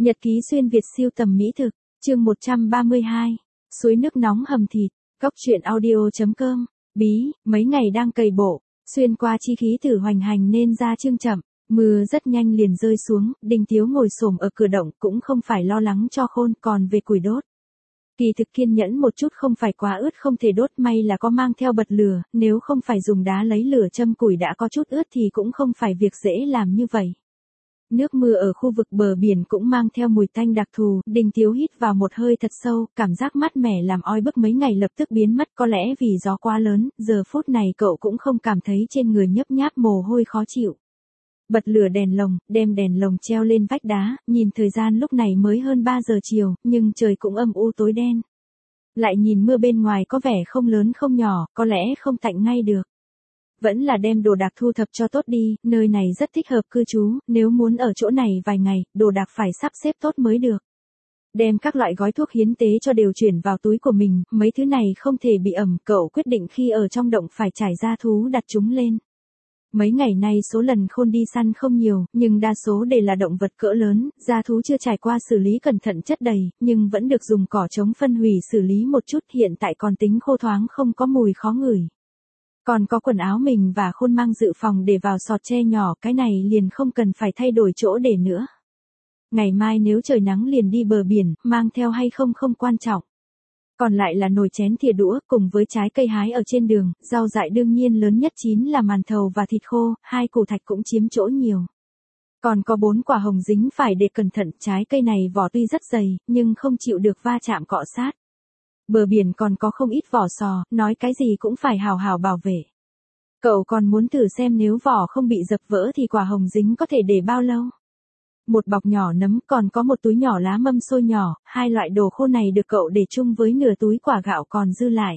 Nhật ký xuyên Việt siêu tầm mỹ thực, chương 132, suối nước nóng hầm thịt, góc truyện audio.com, bí, mấy ngày đang cày bộ, xuyên qua chi khí thử hoành hành nên ra chương chậm, mưa rất nhanh liền rơi xuống, Đinh Tiếu ngồi xổm ở cửa động cũng không phải lo lắng cho Khôn còn về củi đốt. Kỳ thực kiên nhẫn một chút không phải quá ướt không thể đốt, may là có mang theo bật lửa, nếu không phải dùng đá lấy lửa châm củi đã có chút ướt thì cũng không phải việc dễ làm như vậy. Nước mưa ở khu vực bờ biển cũng mang theo mùi tanh đặc thù, Đinh Tiếu hít vào một hơi thật sâu, cảm giác mát mẻ làm oi bức mấy ngày lập tức biến mất, có lẽ vì gió quá lớn, giờ phút này cậu cũng không cảm thấy trên người nhấp nháp mồ hôi khó chịu. Bật lửa đèn lồng, đem đèn lồng treo lên vách đá, nhìn thời gian lúc này mới hơn 3 giờ chiều, nhưng trời cũng âm u tối đen. Lại nhìn mưa bên ngoài có vẻ không lớn không nhỏ, có lẽ không tạnh ngay được. Vẫn là đem đồ đạc thu thập cho tốt đi, nơi này rất thích hợp cư trú, nếu muốn ở chỗ này vài ngày, đồ đạc phải sắp xếp tốt mới được. Đem các loại gói thuốc hiến tế cho đều chuyển vào túi của mình, mấy thứ này không thể bị ẩm, cậu quyết định khi ở trong động phải trải da thú đặt chúng lên. Mấy ngày nay số lần Khôn đi săn không nhiều, nhưng đa số đều là động vật cỡ lớn, da thú chưa trải qua xử lý cẩn thận chất đầy, nhưng vẫn được dùng cỏ chống phân hủy xử lý một chút, hiện tại còn tính khô thoáng không có mùi khó ngửi. Còn có quần áo mình và Khôn mang dự phòng để vào sọt tre nhỏ, cái này liền không cần phải thay đổi chỗ để nữa. Ngày mai nếu trời nắng liền đi bờ biển, mang theo hay không không quan trọng. Còn lại là nồi chén thìa đũa cùng với trái cây hái ở trên đường, rau dại đương nhiên lớn nhất chín là màn thầu và thịt khô, 2 củ thạch cũng chiếm chỗ nhiều. Còn có 4 quả hồng dính phải để cẩn thận, trái cây này vỏ tuy rất dày, nhưng không chịu được va chạm cọ sát. Bờ biển còn có không ít vỏ sò, nói cái gì cũng phải hào hào bảo vệ. Cậu còn muốn thử xem nếu vỏ không bị dập vỡ thì quả hồng dính có thể để bao lâu. Một bọc nhỏ nấm, còn có một túi nhỏ lá mâm xôi nhỏ, 2 loại đồ khô này được cậu để chung với nửa túi quả gạo còn dư lại.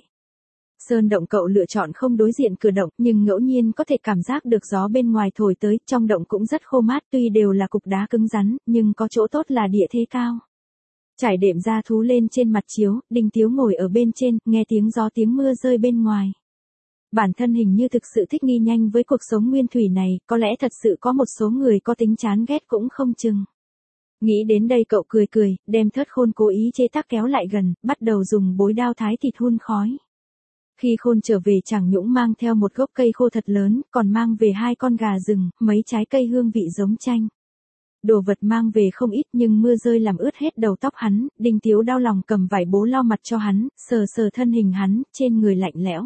Sơn động cậu lựa chọn không đối diện cửa động, nhưng ngẫu nhiên có thể cảm giác được gió bên ngoài thổi tới, trong động cũng rất khô mát, tuy đều là cục đá cứng rắn, nhưng có chỗ tốt là địa thế cao. Trải đệm da thú lên trên mặt chiếu, Đinh Tiếu ngồi ở bên trên, nghe tiếng gió tiếng mưa rơi bên ngoài. Bản thân hình như thực sự thích nghi nhanh với cuộc sống nguyên thủy này, có lẽ thật sự có một số người có tính chán ghét cũng không chừng. Nghĩ đến đây cậu cười cười, đem thớt Khôn cố ý chế tác kéo lại gần, bắt đầu dùng bối đao thái thịt hun khói. Khi Khôn trở về Tràng Nhũng mang theo một gốc cây khô thật lớn, còn mang về 2 con gà rừng, mấy trái cây hương vị giống chanh. Đồ vật mang về không ít nhưng mưa rơi làm ướt hết đầu tóc hắn, Đinh Tiếu đau lòng cầm vải bố lau mặt cho hắn, sờ sờ thân hình hắn, trên người lạnh lẽo.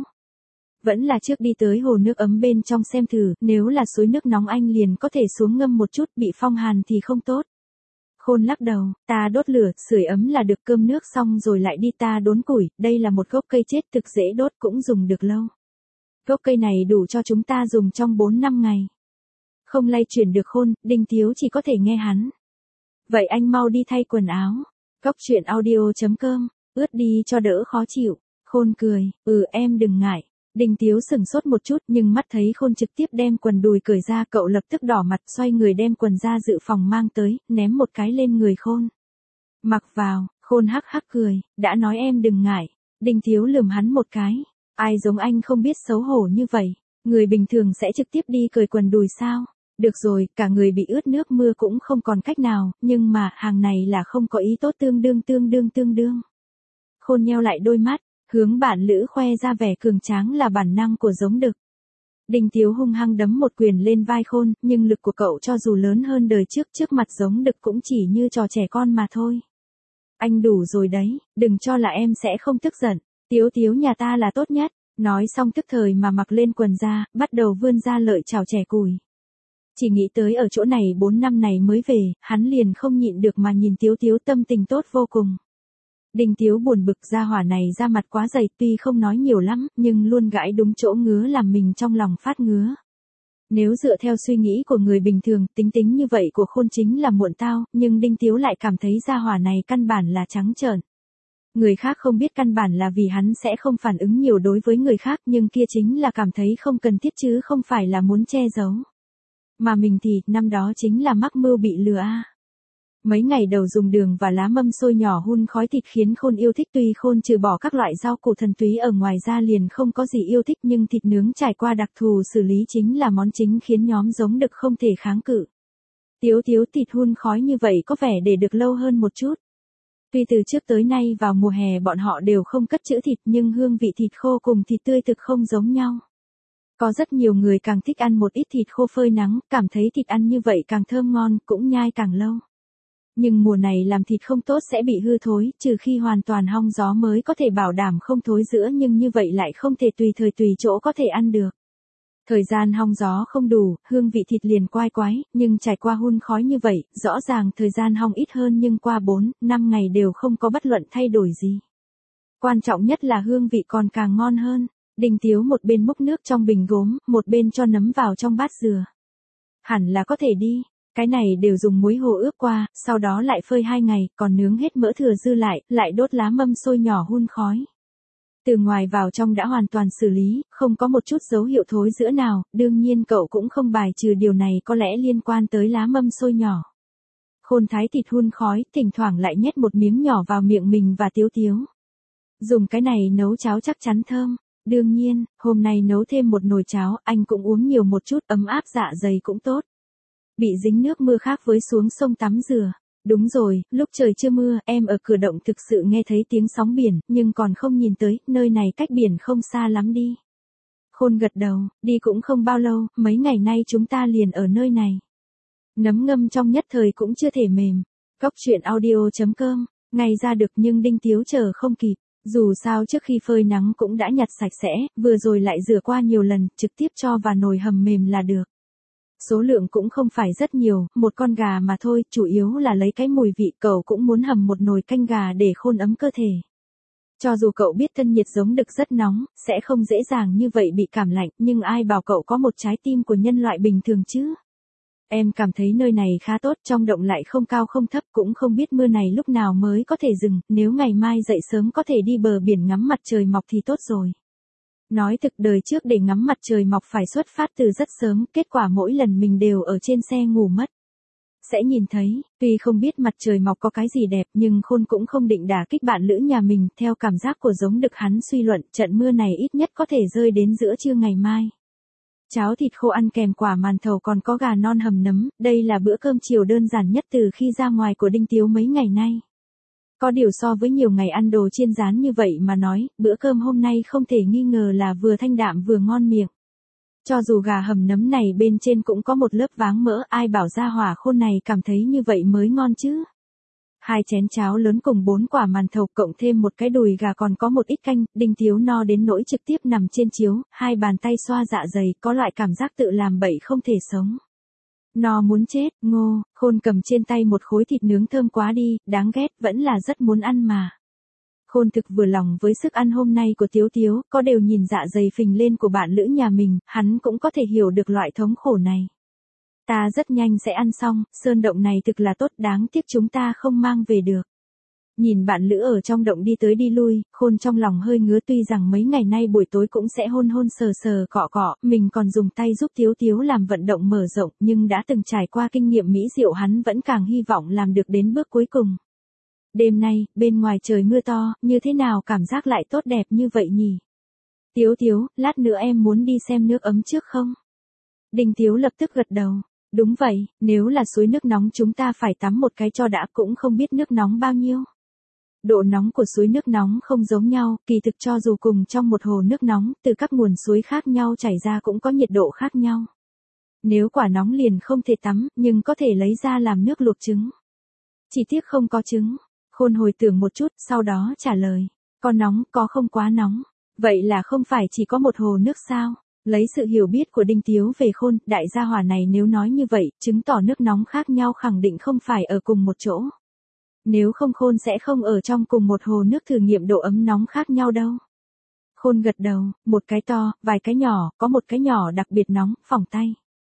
Vẫn là trước đi tới hồ nước ấm bên trong xem thử, nếu là suối nước nóng anh liền có thể xuống ngâm một chút, bị phong hàn thì không tốt. Khôn lắc đầu, ta đốt lửa, sưởi ấm là được, cơm nước xong rồi lại đi ta đốn củi, đây là một gốc cây chết thực dễ đốt cũng dùng được lâu. Gốc cây này đủ cho chúng ta dùng trong 4-5 ngày. Không lay chuyển được Khôn, Đinh Tiếu chỉ có thể nghe hắn. Vậy anh mau đi thay quần áo. Góc truyện audio.com, ướt đi cho đỡ khó chịu. Khôn cười, em đừng ngại. Đinh Tiếu sừng sốt một chút nhưng mắt thấy Khôn trực tiếp đem quần đùi cởi ra, cậu lập tức đỏ mặt, xoay người đem quần ra dự phòng mang tới, ném một cái lên người Khôn. Mặc vào, Khôn hắc hắc cười, đã nói em đừng ngại. Đinh Tiếu lườm hắn một cái, ai giống anh không biết xấu hổ như vậy, người bình thường sẽ trực tiếp đi cởi quần đùi sao? Được rồi, cả người bị ướt nước mưa cũng không còn cách nào, nhưng mà hàng này là không có ý tốt, tương đương. Khôn nheo lại đôi mắt, hướng bạn lữ khoe ra vẻ cường tráng là bản năng của giống đực. Đinh Tiếu hung hăng đấm một quyền lên vai Khôn, nhưng lực của cậu cho dù lớn hơn đời trước mặt giống đực cũng chỉ như trò trẻ con mà thôi. Anh đủ rồi đấy, đừng cho là em sẽ không tức giận, Tiếu nhà ta là tốt nhất. Nói xong tức thời mà mặc lên quần ra, bắt đầu vươn ra lợi chảo chẻ củi. Chỉ nghĩ tới ở chỗ này 4 năm này mới về, hắn liền không nhịn được mà nhìn Tiếu tâm tình tốt vô cùng. Đinh Tiếu buồn bực, gia hỏa này da mặt quá dày, tuy không nói nhiều lắm, nhưng luôn gãi đúng chỗ ngứa làm mình trong lòng phát ngứa. Nếu dựa theo suy nghĩ của người bình thường, tính như vậy của Khôn chính là muộn tao, nhưng Đinh Tiếu lại cảm thấy gia hỏa này căn bản là trắng trợn. Người khác không biết căn bản là vì hắn sẽ không phản ứng nhiều đối với người khác, nhưng kia chính là cảm thấy không cần thiết chứ không phải là muốn che giấu. Mà mình thì, năm đó chính là mắc mưu bị lừa a. Mấy ngày đầu dùng đường và lá mâm xôi nhỏ hun khói thịt khiến Khôn yêu thích, tuy Khôn trừ bỏ các loại rau củ thần túy ở ngoài ra liền không có gì yêu thích, nhưng thịt nướng trải qua đặc thù xử lý chính là món chính khiến nhóm giống đực không thể kháng cự. Tiếu Tiếu, thịt hun khói như vậy có vẻ để được lâu hơn một chút. Tuy từ trước tới nay vào mùa hè bọn họ đều không cất trữ thịt nhưng hương vị thịt khô cùng thịt tươi thực không giống nhau. Có rất nhiều người càng thích ăn một ít thịt khô phơi nắng, cảm thấy thịt ăn như vậy càng thơm ngon, cũng nhai càng lâu. Nhưng mùa này làm thịt không tốt sẽ bị hư thối, trừ khi hoàn toàn hong gió mới có thể bảo đảm không thối rữa, nhưng như vậy lại không thể tùy thời tùy chỗ có thể ăn được. Thời gian hong gió không đủ, hương vị thịt liền quai quái, nhưng trải qua hun khói như vậy, rõ ràng thời gian hong ít hơn nhưng qua 4-5 ngày đều không có bất luận thay đổi gì. Quan trọng nhất là hương vị còn càng ngon hơn. Đinh Tiếu một bên múc nước trong bình gốm, một bên cho nấm vào trong bát dừa. Hẳn là có thể đi, cái này đều dùng muối hồ ướp qua, sau đó lại phơi 2 ngày, còn nướng hết mỡ thừa dư lại đốt lá mâm xôi nhỏ hun khói. Từ ngoài vào trong đã hoàn toàn xử lý, không có một chút dấu hiệu thối rữa nào, đương nhiên cậu cũng không bài trừ điều này có lẽ liên quan tới lá mâm xôi nhỏ. Khôn thái thịt hun khói, thỉnh thoảng lại nhét một miếng nhỏ vào miệng mình và Tiếu Tiếu. Dùng cái này nấu cháo chắc chắn thơm. Đương nhiên, hôm nay nấu thêm một nồi cháo, anh cũng uống nhiều một chút, ấm áp dạ dày cũng tốt. Bị dính nước mưa khác với xuống sông tắm rửa. Đúng rồi, lúc trời chưa mưa, em ở cửa động thực sự nghe thấy tiếng sóng biển, nhưng còn không nhìn tới, nơi này cách biển không xa lắm đi. Khôn gật đầu, đi cũng không bao lâu, mấy ngày nay chúng ta liền ở nơi này. Nấm ngâm trong nhất thời cũng chưa thể mềm. Cóc truyện audio.com, ngày ra được nhưng Đinh Tiếu chờ không kịp. Dù sao trước khi phơi nắng cũng đã nhặt sạch sẽ, vừa rồi lại rửa qua nhiều lần, trực tiếp cho vào nồi hầm mềm là được. Số lượng cũng không phải rất nhiều, một con gà mà thôi, chủ yếu là lấy cái mùi vị, cậu cũng muốn hầm một nồi canh gà để khôn ấm cơ thể. Cho dù cậu biết thân nhiệt giống đực rất nóng, sẽ không dễ dàng như vậy bị cảm lạnh, nhưng ai bảo cậu có một trái tim của nhân loại bình thường chứ? Em cảm thấy nơi này khá tốt, trong động lại không cao không thấp, cũng không biết mưa này lúc nào mới có thể dừng, nếu ngày mai dậy sớm có thể đi bờ biển ngắm mặt trời mọc thì tốt rồi. Nói thực đời trước để ngắm mặt trời mọc phải xuất phát từ rất sớm, kết quả mỗi lần mình đều ở trên xe ngủ mất. Sẽ nhìn thấy, tuy không biết mặt trời mọc có cái gì đẹp nhưng Khôn cũng không định đả kích bạn lữ nhà mình, theo cảm giác của giống đực hắn suy luận trận mưa này ít nhất có thể rơi đến giữa trưa ngày mai. Cháo thịt khô ăn kèm quả màn thầu còn có gà non hầm nấm, đây là bữa cơm chiều đơn giản nhất từ khi ra ngoài của Đinh Tiếu mấy ngày nay. Có điều so với nhiều ngày ăn đồ chiên rán như vậy mà nói, bữa cơm hôm nay không thể nghi ngờ là vừa thanh đạm vừa ngon miệng. Cho dù gà hầm nấm này bên trên cũng có một lớp váng mỡ, ai bảo ra hỏa Khôn này cảm thấy như vậy mới ngon chứ. 2 chén cháo lớn cùng 4 quả màn thầu cộng thêm một cái đùi gà còn có một ít canh, Đinh Tiếu no đến nỗi trực tiếp nằm trên chiếu, 2 bàn tay xoa dạ dày, có loại cảm giác tự làm bậy không thể sống. No muốn chết, Ngô, Khôn cầm trên tay một khối thịt nướng thơm quá đi, đáng ghét, vẫn là rất muốn ăn mà. Khôn thực vừa lòng với sức ăn hôm nay của Tiếu Tiếu, có đều nhìn dạ dày phình lên của bạn lữ nhà mình, hắn cũng có thể hiểu được loại thống khổ này. Ta rất nhanh sẽ ăn xong, sơn động này thực là tốt, đáng tiếc chúng ta không mang về được. Nhìn bạn lữ ở trong động đi tới đi lui, Khôn trong lòng hơi ngứa, tuy rằng mấy ngày nay buổi tối cũng sẽ hôn hôn sờ sờ cọ cọ, mình còn dùng tay giúp Tiếu Tiếu làm vận động mở rộng, nhưng đã từng trải qua kinh nghiệm mỹ diệu hắn vẫn càng hy vọng làm được đến bước cuối cùng. Đêm nay, bên ngoài trời mưa to, như thế nào cảm giác lại tốt đẹp như vậy nhỉ? Tiếu Tiếu, lát nữa em muốn đi xem nước ấm trước không? Đinh Tiếu lập tức gật đầu. Đúng vậy, nếu là suối nước nóng chúng ta phải tắm một cái cho đã, cũng không biết nước nóng bao nhiêu. Độ nóng của suối nước nóng không giống nhau, kỳ thực cho dù cùng trong một hồ nước nóng, từ các nguồn suối khác nhau chảy ra cũng có nhiệt độ khác nhau. Nếu quả nóng liền không thể tắm, nhưng có thể lấy ra làm nước luộc trứng. Chỉ tiếc không có trứng. Khôn hồi tưởng một chút, sau đó trả lời. Có nóng, có không quá nóng. Vậy là không phải chỉ có một hồ nước sao? Lấy sự hiểu biết của Đinh Tiếu về Khôn, đại gia hỏa này nếu nói như vậy, chứng tỏ nước nóng khác nhau khẳng định không phải ở cùng một chỗ. Nếu không Khôn sẽ không ở trong cùng một hồ nước thử nghiệm độ ấm nóng khác nhau đâu. Khôn gật đầu, một cái to, vài cái nhỏ, có một cái nhỏ đặc biệt nóng, phỏng tay.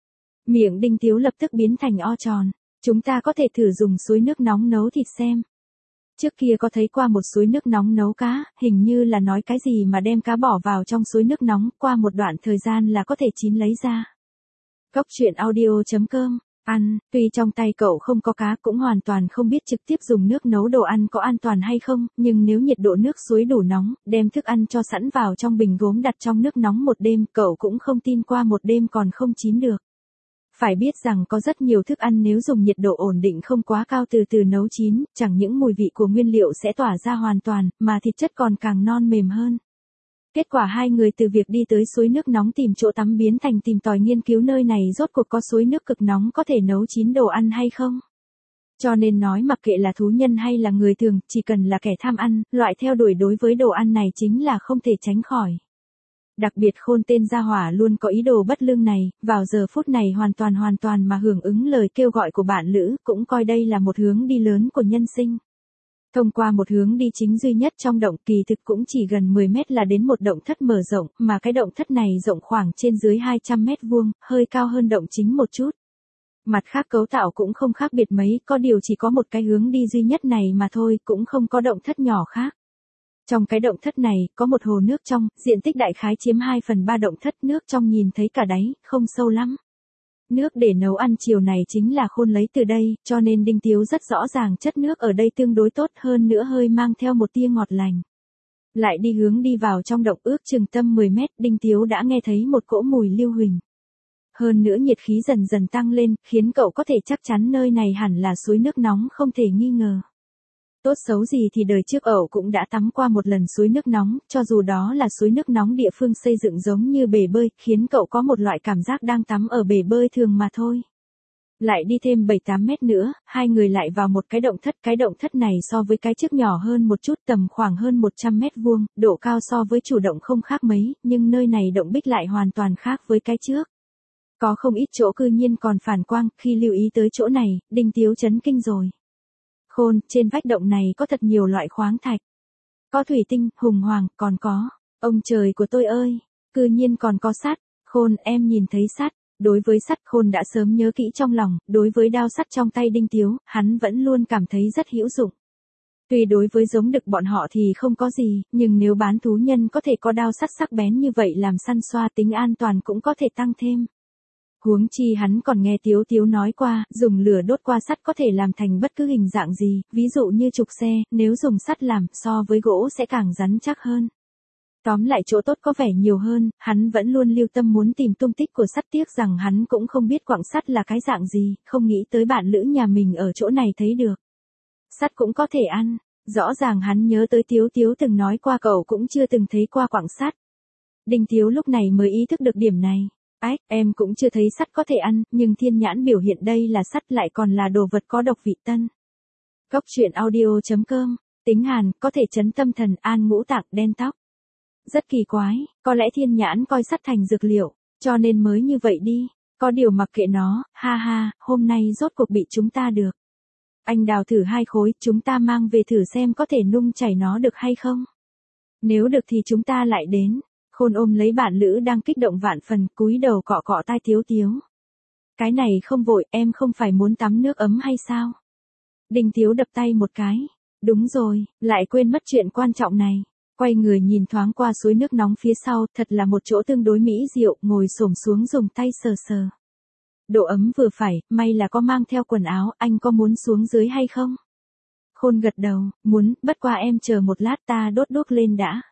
Miệng Đinh Tiếu lập tức biến thành o tròn. Chúng ta có thể thử dùng suối nước nóng nấu thịt xem. Trước kia có thấy qua một suối nước nóng nấu cá, hình như là nói cái gì mà đem cá bỏ vào trong suối nước nóng, qua một đoạn thời gian là có thể chín lấy ra. Cóc truyện audio.com, ăn, tuy trong tay cậu không có cá cũng hoàn toàn không biết trực tiếp dùng nước nấu đồ ăn có an toàn hay không, nhưng nếu nhiệt độ nước suối đủ nóng, đem thức ăn cho sẵn vào trong bình gốm đặt trong nước nóng một đêm, cậu cũng không tin qua một đêm còn không chín được. Phải biết rằng có rất nhiều thức ăn nếu dùng nhiệt độ ổn định không quá cao từ từ nấu chín, chẳng những mùi vị của nguyên liệu sẽ tỏa ra hoàn toàn, mà thịt chất còn càng non mềm hơn. Kết quả hai người từ việc đi tới suối nước nóng tìm chỗ tắm biến thành tìm tòi nghiên cứu nơi này rốt cuộc có suối nước cực nóng có thể nấu chín đồ ăn hay không. Cho nên nói mặc kệ là thú nhân hay là người thường, chỉ cần là kẻ tham ăn, loại theo đuổi đối với đồ ăn này chính là không thể tránh khỏi. Đặc biệt Khôn tên gia hỏa luôn có ý đồ bất lương này, vào giờ phút này hoàn toàn mà hưởng ứng lời kêu gọi của bạn lữ, cũng coi đây là một hướng đi lớn của nhân sinh. Thông qua một hướng đi chính duy nhất trong động, kỳ thực cũng chỉ gần 10 mét là đến một động thất mở rộng, mà cái động thất này rộng khoảng trên dưới 200 mét vuông, hơi cao hơn động chính một chút. Mặt khác cấu tạo cũng không khác biệt mấy, có điều chỉ có một cái hướng đi duy nhất này mà thôi, cũng không có động thất nhỏ khác. Trong cái động thất này, có một hồ nước trong, diện tích đại khái chiếm 2/3 động thất, nước trong nhìn thấy cả đáy, không sâu lắm. Nước để nấu ăn chiều này chính là Khôn lấy từ đây, cho nên Đinh Tiếu rất rõ ràng chất nước ở đây tương đối tốt hơn nữa hơi mang theo một tia ngọt lành. Lại đi hướng đi vào trong động ước chừng tầm 10 mét, Đinh Tiếu đã nghe thấy một cỗ mùi lưu huỳnh. Hơn nữa nhiệt khí dần dần tăng lên, khiến cậu có thể chắc chắn nơi này hẳn là suối nước nóng không thể nghi ngờ. Tốt xấu gì thì đời trước ẩu cũng đã tắm qua một lần suối nước nóng, cho dù đó là suối nước nóng địa phương xây dựng giống như bể bơi, khiến cậu có một loại cảm giác đang tắm ở bể bơi thường mà thôi. Lại đi thêm 7-8 mét nữa, hai người lại vào một cái động thất này so với cái trước nhỏ hơn một chút, tầm khoảng hơn 100 mét vuông, độ cao so với chủ động không khác mấy, nhưng nơi này động bích lại hoàn toàn khác với cái trước. Có không ít chỗ cư nhiên còn phản quang, khi lưu ý tới chỗ này, Đinh Tiếu chấn kinh rồi. Khôn, trên vách động này có thật nhiều loại khoáng thạch. Có thủy tinh, hùng hoàng, còn có. Ông trời của tôi ơi, cư nhiên còn có sắt. Khôn, em nhìn thấy sắt. Đối với sắt Khôn đã sớm nhớ kỹ trong lòng, đối với đao sắt trong tay Đinh Tiếu, hắn vẫn luôn cảm thấy rất hữu dụng. Tuy đối với giống đực bọn họ thì không có gì, nhưng nếu bán thú nhân có thể có đao sắt sắc bén như vậy làm săn xoa tính an toàn cũng có thể tăng thêm. Huống chi hắn còn nghe Tiếu Tiếu nói qua, dùng lửa đốt qua sắt có thể làm thành bất cứ hình dạng gì, ví dụ như trục xe, nếu dùng sắt làm, so với gỗ sẽ càng rắn chắc hơn. Tóm lại chỗ tốt có vẻ nhiều hơn, hắn vẫn luôn lưu tâm muốn tìm tung tích của sắt, tiếc rằng hắn cũng không biết quặng sắt là cái dạng gì, không nghĩ tới bạn lữ nhà mình ở chỗ này thấy được. Sắt cũng có thể ăn, rõ ràng hắn nhớ tới Tiếu Tiếu từng nói qua cậu cũng chưa từng thấy qua quặng sắt. Đinh Tiếu lúc này mới ý thức được điểm này. Ách, em cũng chưa thấy sắt có thể ăn, nhưng thiên nhãn biểu hiện đây là sắt lại còn là đồ vật có độc vị tân. Góc truyện audio.com, tính hàn, có thể chấn tâm thần, an ngũ tạng, đen tóc. Rất kỳ quái, có lẽ thiên nhãn coi sắt thành dược liệu, cho nên mới như vậy đi. Có điều mặc kệ nó, ha ha, hôm nay rốt cuộc bị chúng ta được. Anh đào thử 2 khối, chúng ta mang về thử xem có thể nung chảy nó được hay không. Nếu được thì chúng ta lại đến. Khôn ôm lấy bạn lữ đang kích động vạn phần, cúi đầu cọ cọ tai Tiếu Tiếu. Cái này không vội, em không phải muốn tắm nước ấm hay sao? Đinh Tiếu đập tay một cái. Đúng rồi, lại quên mất chuyện quan trọng này. Quay người nhìn thoáng qua suối nước nóng phía sau, thật là một chỗ tương đối mỹ diệu, ngồi xổm xuống dùng tay sờ sờ. Độ ấm vừa phải, may là có mang theo quần áo, anh có muốn xuống dưới hay không? Khôn gật đầu, muốn, bất qua em chờ một lát ta đốt đuốc lên đã.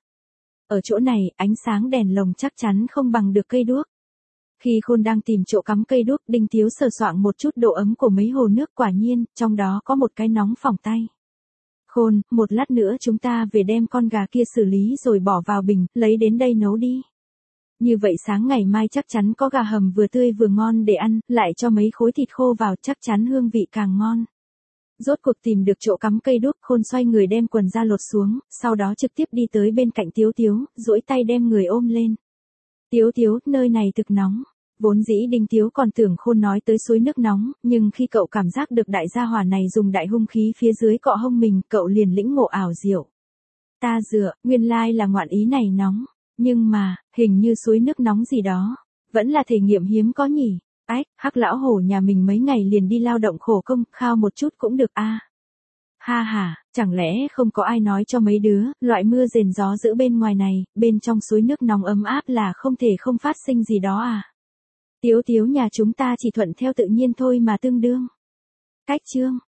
Ở chỗ này, ánh sáng đèn lồng chắc chắn không bằng được cây đuốc. Khi Khôn đang tìm chỗ cắm cây đuốc, Đinh Tiếu sờ soạng một chút độ ấm của mấy hồ nước, quả nhiên, trong đó có một cái nóng phỏng tay. Khôn, một lát nữa chúng ta về đem con gà kia xử lý rồi bỏ vào bình, lấy đến đây nấu đi. Như vậy sáng ngày mai chắc chắn có gà hầm vừa tươi vừa ngon để ăn, lại cho mấy khối thịt khô vào chắc chắn hương vị càng ngon. Rốt cuộc tìm được chỗ cắm cây đuốc, Khôn xoay người đem quần ra lột xuống, sau đó trực tiếp đi tới bên cạnh Tiếu Tiếu, duỗi tay đem người ôm lên. Tiếu Tiếu, nơi này thực nóng. Vốn dĩ Đinh Tiếu còn tưởng Khôn nói tới suối nước nóng, nhưng khi cậu cảm giác được đại gia hỏa này dùng đại hung khí phía dưới cọ hông mình, cậu liền lĩnh ngộ ảo diệu. Ta dựa, nguyên lai là ngoạn ý này nóng, nhưng mà, hình như suối nước nóng gì đó, vẫn là thể nghiệm hiếm có nhỉ. Ách, Hắc lão hổ nhà mình mấy ngày liền đi lao động khổ công, khao một chút cũng được a. Ha ha, chẳng lẽ không có ai nói cho mấy đứa, loại mưa rền gió dữ bên ngoài này, bên trong suối nước nóng ấm áp là không thể không phát sinh gì đó à? Tiếu Tiếu nhà chúng ta chỉ thuận theo tự nhiên thôi mà tương đương. Cách chương